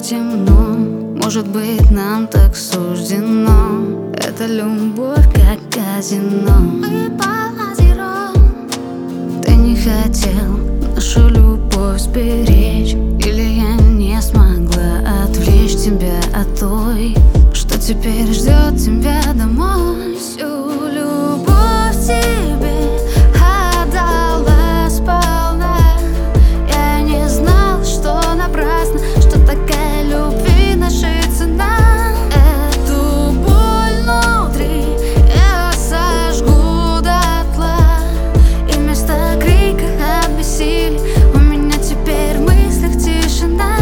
темно, может быть, нам так суждено. Это любовь, как казино. Мы позером. Ты не хотел нашу любовь сберечь, или я не смогла отвлечь тебя от той, что теперь ждет тебя домой. Всю любовь тебе отдала сполна. Я не знала, что напрасно, что такая любви наша цена. Эту боль внутри я сожгу дотла, и вместо крика от бессилия у меня теперь в мыслях тишина.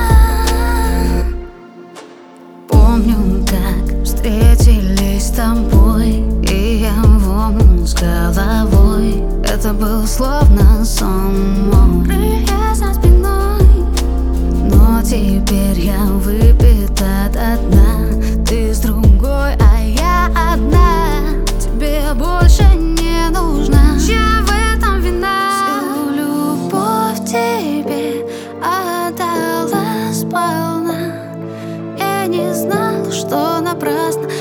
Помню, как встретились с тобой, и я в омут с головой. Это был словно сон мой, крылья за спиной. Но теперь я выпита до дна. Ты с другой, а я одна. Тебе больше не нужна. Чья в этом вина? Всю любовь тебе отдала сполна. Я не знала, что напрасно,